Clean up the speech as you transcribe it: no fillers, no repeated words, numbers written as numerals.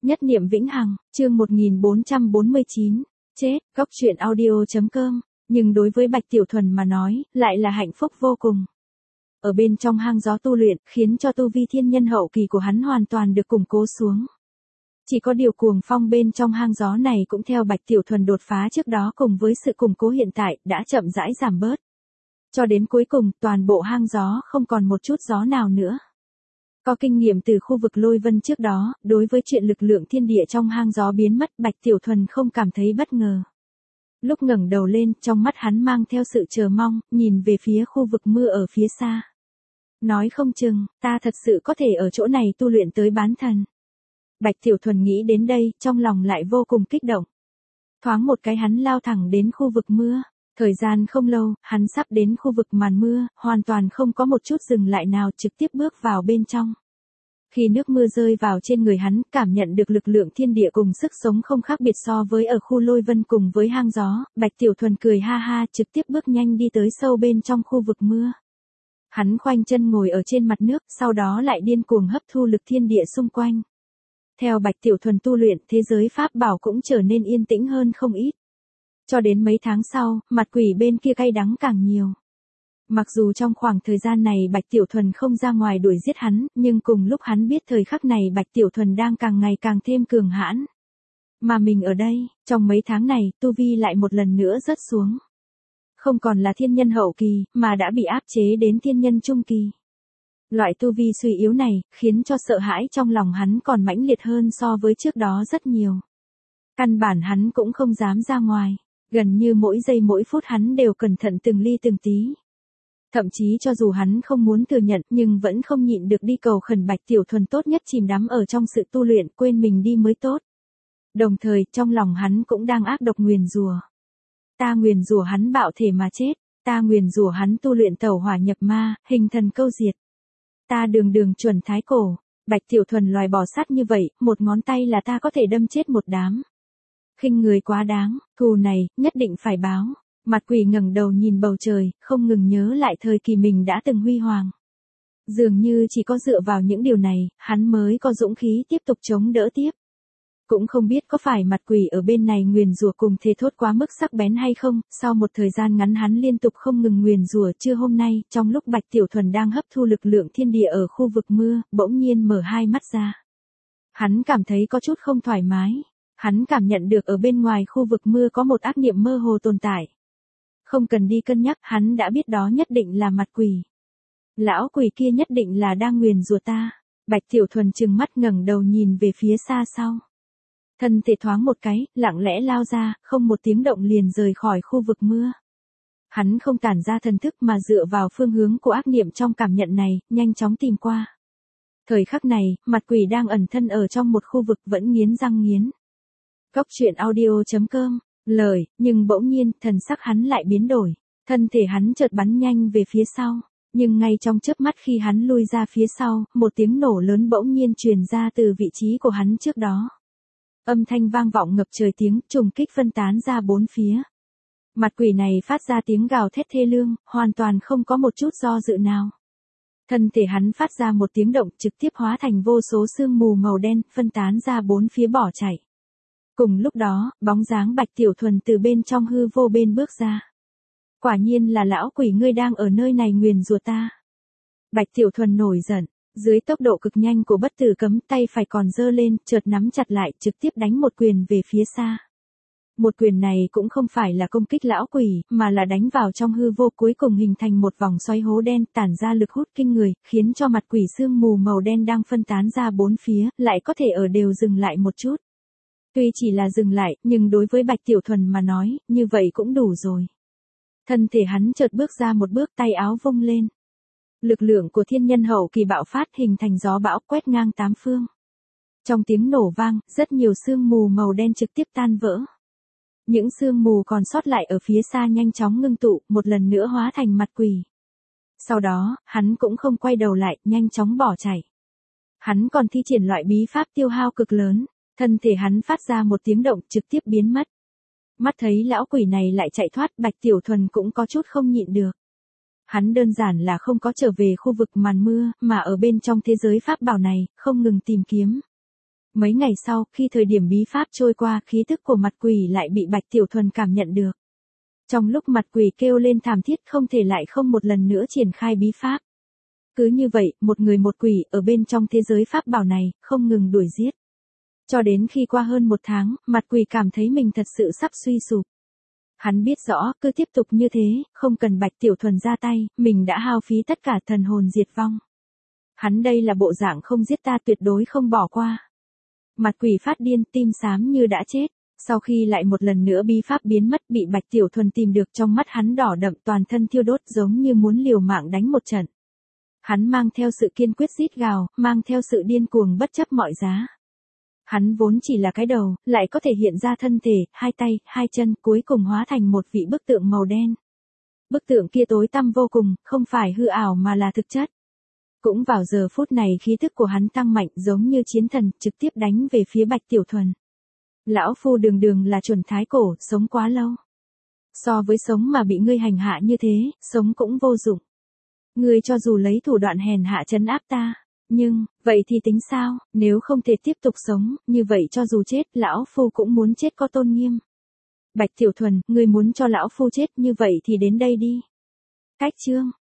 Nhất niệm vĩnh hằng, chương 1449, chết, góc truyện audio.com, nhưng đối với Bạch Tiểu Thuần mà nói, lại là hạnh phúc vô cùng. Ở bên trong hang gió tu luyện, khiến cho tu vi thiên nhân hậu kỳ của hắn hoàn toàn được củng cố xuống. Chỉ có điều cuồng phong bên trong hang gió này cũng theo Bạch Tiểu Thuần đột phá trước đó cùng với sự củng cố hiện tại, đã chậm rãi giảm bớt. Cho đến cuối cùng, toàn bộ hang gió không còn một chút gió nào nữa. Có kinh nghiệm từ khu vực lôi vân trước đó, đối với chuyện lực lượng thiên địa trong hang gió biến mất, Bạch Tiểu Thuần không cảm thấy bất ngờ. Lúc ngẩng đầu lên, trong mắt hắn mang theo sự chờ mong, nhìn về phía khu vực mưa ở phía xa. Nói không chừng, ta thật sự có thể ở chỗ này tu luyện tới bán thần. Bạch Tiểu Thuần nghĩ đến đây, trong lòng lại vô cùng kích động. Thoáng một cái hắn lao thẳng đến khu vực mưa. Thời gian không lâu, hắn sắp đến khu vực màn mưa, hoàn toàn không có một chút dừng lại nào, trực tiếp bước vào bên trong. Khi nước mưa rơi vào trên người hắn, cảm nhận được lực lượng thiên địa cùng sức sống không khác biệt so với ở khu lôi vân cùng với hang gió, Bạch Tiểu Thuần cười ha ha, trực tiếp bước nhanh đi tới sâu bên trong khu vực mưa. Hắn khoanh chân ngồi ở trên mặt nước, sau đó lại điên cuồng hấp thu lực thiên địa xung quanh. Theo Bạch Tiểu Thuần tu luyện, thế giới pháp bảo cũng trở nên yên tĩnh hơn không ít. Cho đến mấy tháng sau, mặt quỷ bên kia cay đắng càng nhiều. Mặc dù trong khoảng thời gian này Bạch Tiểu Thuần không ra ngoài đuổi giết hắn, nhưng cùng lúc hắn biết thời khắc này Bạch Tiểu Thuần đang càng ngày càng thêm cường hãn. Mà mình ở đây, trong mấy tháng này, tu vi lại một lần nữa rớt xuống. Không còn là thiên nhân hậu kỳ, mà đã bị áp chế đến thiên nhân trung kỳ. Loại tu vi suy yếu này, khiến cho sợ hãi trong lòng hắn còn mãnh liệt hơn so với trước đó rất nhiều. Căn bản hắn cũng không dám ra ngoài. Gần như mỗi giây mỗi phút hắn đều cẩn thận từng ly từng tí. Thậm chí cho dù hắn không muốn thừa nhận nhưng vẫn không nhịn được đi cầu khẩn Bạch Tiểu Thuần tốt nhất chìm đắm ở trong sự tu luyện, quên mình đi mới tốt. Đồng thời trong lòng hắn cũng đang ác độc nguyền rủa. Ta nguyền rủa hắn bạo thể mà chết, ta nguyền rủa hắn tu luyện tẩu hỏa nhập ma, hình thần câu diệt. Ta đường đường chuẩn thái cổ, Bạch Tiểu Thuần loài bò sát như vậy, một ngón tay là ta có thể đâm chết một đám. Khinh người quá đáng, thù này, nhất định phải báo. Mặt quỷ ngẩng đầu nhìn bầu trời, không ngừng nhớ lại thời kỳ mình đã từng huy hoàng. Dường như chỉ có dựa vào những điều này, hắn mới có dũng khí tiếp tục chống đỡ tiếp. Cũng không biết có phải mặt quỷ ở bên này nguyền rủa cùng thề thốt quá mức sắc bén hay không, sau một thời gian ngắn hắn liên tục không ngừng nguyền rủa. Trưa hôm nay, trong lúc Bạch Tiểu Thuần đang hấp thu lực lượng thiên địa ở khu vực mưa, bỗng nhiên mở hai mắt ra. Hắn cảm thấy có chút không thoải mái. Hắn cảm nhận được ở bên ngoài khu vực mưa có một ác niệm mơ hồ tồn tại. Không cần đi cân nhắc, hắn đã biết đó nhất định là mặt quỷ. Lão quỷ kia nhất định là đang nguyền rủa ta. Bạch Tiểu Thuần trừng mắt ngẩng đầu nhìn về phía xa sau. Thân thể thoáng một cái, lặng lẽ lao ra, không một tiếng động liền rời khỏi khu vực mưa. Hắn không tản ra thần thức mà dựa vào phương hướng của ác niệm trong cảm nhận này, nhanh chóng tìm qua. Thời khắc này, mặt quỷ đang ẩn thân ở trong một khu vực vẫn nghiến răng nghiến. Góc truyện audio.com, lời, nhưng bỗng nhiên, thần sắc hắn lại biến đổi. Thân thể hắn chợt bắn nhanh về phía sau. Nhưng ngay trong chớp mắt khi hắn lui ra phía sau, một tiếng nổ lớn bỗng nhiên truyền ra từ vị trí của hắn trước đó. Âm thanh vang vọng ngập trời, tiếng trùng kích phân tán ra bốn phía. Mặt quỷ này phát ra tiếng gào thét thê lương, hoàn toàn không có một chút do dự nào. Thân thể hắn phát ra một tiếng động, trực tiếp hóa thành vô số sương mù màu đen, phân tán ra bốn phía bỏ chạy. Cùng lúc đó, bóng dáng Bạch Tiểu Thuần từ bên trong hư vô bên bước ra. Quả nhiên là lão quỷ, ngươi đang ở nơi này nguyền rủa ta. Bạch Tiểu Thuần nổi giận, dưới tốc độ cực nhanh của bất tử cấm, tay phải còn giơ lên, chợt nắm chặt lại, trực tiếp đánh một quyền về phía xa. Một quyền này cũng không phải là công kích lão quỷ, mà là đánh vào trong hư vô, cuối cùng hình thành một vòng xoáy hố đen, tản ra lực hút kinh người, khiến cho mặt quỷ sương mù màu đen đang phân tán ra bốn phía, lại có thể ở đều dừng lại một chút. Tuy chỉ là dừng lại, nhưng đối với Bạch Tiểu Thuần mà nói, như vậy cũng đủ rồi. Thân thể hắn chợt bước ra một bước, tay áo vung lên. Lực lượng của thiên nhân hậu kỳ bạo phát, hình thành gió bão quét ngang tám phương. Trong tiếng nổ vang, rất nhiều sương mù màu đen trực tiếp tan vỡ. Những sương mù còn sót lại ở phía xa nhanh chóng ngưng tụ, một lần nữa hóa thành mặt quỷ. Sau đó, hắn cũng không quay đầu lại, nhanh chóng bỏ chạy. Hắn còn thi triển loại bí pháp tiêu hao cực lớn. Thân thể hắn phát ra một tiếng động, trực tiếp biến mất. Mắt thấy lão quỷ này lại chạy thoát, Bạch Tiểu Thuần cũng có chút không nhịn được. Hắn đơn giản là không có trở về khu vực màn mưa, mà ở bên trong thế giới pháp bảo này, không ngừng tìm kiếm. Mấy ngày sau, khi thời điểm bí pháp trôi qua, khí tức của mặt quỷ lại bị Bạch Tiểu Thuần cảm nhận được. Trong lúc mặt quỷ kêu lên thảm thiết không thể lại không một lần nữa triển khai bí pháp. Cứ như vậy, một người một quỷ ở bên trong thế giới pháp bảo này, không ngừng đuổi giết. Cho đến khi qua hơn 1 tháng, mặt quỷ cảm thấy mình thật sự sắp suy sụp. Hắn biết rõ, cứ tiếp tục như thế, không cần Bạch Tiểu Thuần ra tay, mình đã hao phí tất cả thần hồn diệt vong. Hắn đây là bộ dạng không giết ta tuyệt đối không bỏ qua. Mặt quỷ phát điên, tim xám như đã chết. Sau khi lại một lần nữa bí pháp biến mất bị Bạch Tiểu Thuần tìm được, trong mắt hắn đỏ đậm, toàn thân thiêu đốt giống như muốn liều mạng đánh một trận. Hắn mang theo sự kiên quyết rít gào, mang theo sự điên cuồng bất chấp mọi giá. Hắn vốn chỉ là cái đầu, lại có thể hiện ra thân thể, 2 tay, 2 chân, cuối cùng hóa thành một vị bức tượng màu đen. Bức tượng kia tối tăm vô cùng, không phải hư ảo mà là thực chất. Cũng vào giờ phút này khí thức của hắn tăng mạnh giống như chiến thần, trực tiếp đánh về phía Bạch Tiểu Thuần. Lão phu đường đường là chuẩn thái cổ, sống quá lâu. So với sống mà bị ngươi hành hạ như thế, sống cũng vô dụng. Ngươi cho dù lấy thủ đoạn hèn hạ trấn áp ta, nhưng, vậy thì tính sao, nếu không thể tiếp tục sống, như vậy cho dù chết, lão phu cũng muốn chết có tôn nghiêm. Bạch Tiểu Thuần, ngươi muốn cho lão phu chết như vậy thì đến đây đi. Cách chương